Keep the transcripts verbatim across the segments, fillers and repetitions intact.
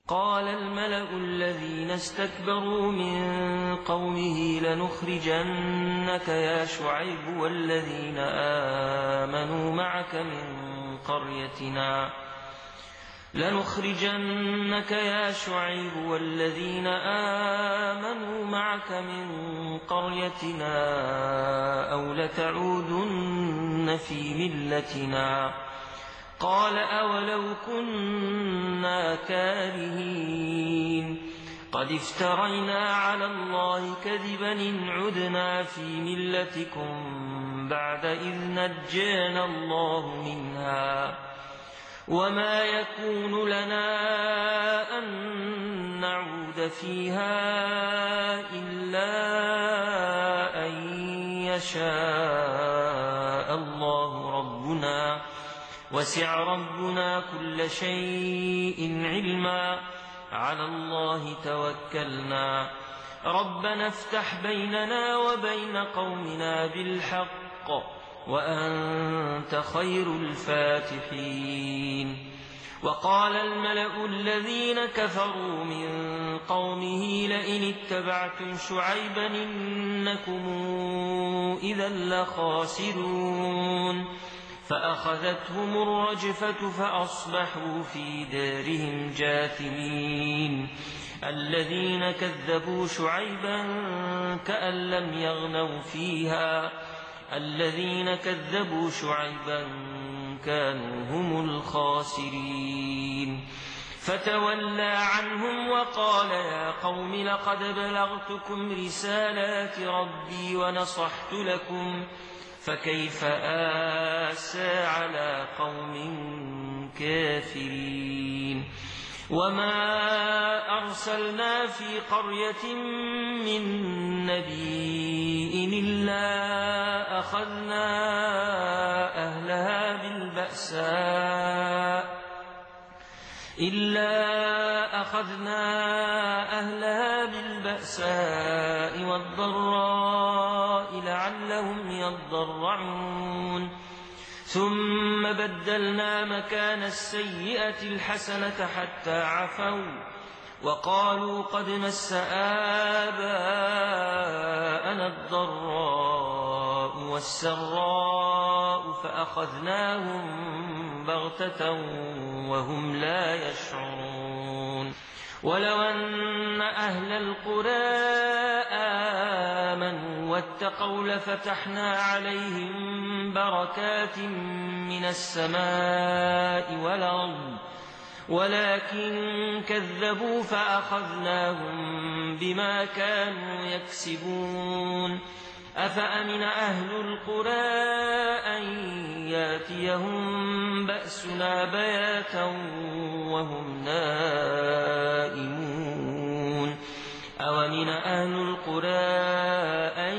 قال الملأ الذين استكبروا من قومه لنخرجنك يا شعيب والذين آمنوا معك من قريتنا لنخرجنك يا شعيب والذين آمنوا معك من قريتنا أو لتعودن في ملتنا قال أولو كنا كارهين قد افترينا على الله كذبا إن عدنا في ملتكم بعد إذ نجانا الله منها وما يكون لنا أن نعود فيها إلا أن يشاء الله ربنا وسع ربنا كل شيء علما على الله توكلنا ربنا افتح بيننا وبين قومنا بالحق وأنت خير الفاتحين وقال الملأ الذين كفروا من قومه لئن اتبعتم شعيبا إنكم إذا لخاسرون فأخذتهم الرجفة فأصبحوا في دارهم جاثمين الذين كذبوا شعيبا كأن لم يغنوا فيها الذين كذبوا شعيبا كانوا هم الخاسرين فتولى عنهم وقال يا قوم لقد بلغتكم رسالات ربي ونصحت لكم فكيف آسى على قوم كافرين وما أرسلنا في قرية من نبي إلا أخذنا أهلها بالبأساء إلا أخذنا أهلها بالبأساء والضراء لعلهم يضرعون ثم بدلنا مكان السيئة الحسنة حتى عفوا وقالوا قد مس آباءنا الضراء والسراء فأخذناهم بغتة وهم لا يشعرون ولو أن أهل القرى آمنوا واتقوا لفتحنا عليهم بركات من السماء والأرض ولكن كذبوا فأخذناهم بما كانوا يكسبون أفأمن أهل القرى أن ياتيهم بأسنا بياتا وهم نائمون أومن أهل القرى أن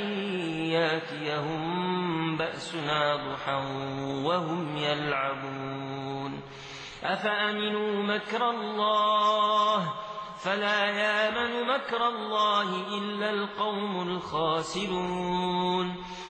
ياتيهم بأسنا ضحى وهم يلعبون أفأمنوا مكر الله فلا يامن مكر الله إلا القوم الخاسرون